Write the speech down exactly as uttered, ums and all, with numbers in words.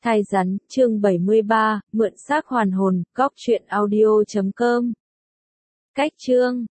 Thai rắn, chương bảy mươi ba, mượn xác hoàn hồn, góc truyện audio chấm com. Cách chương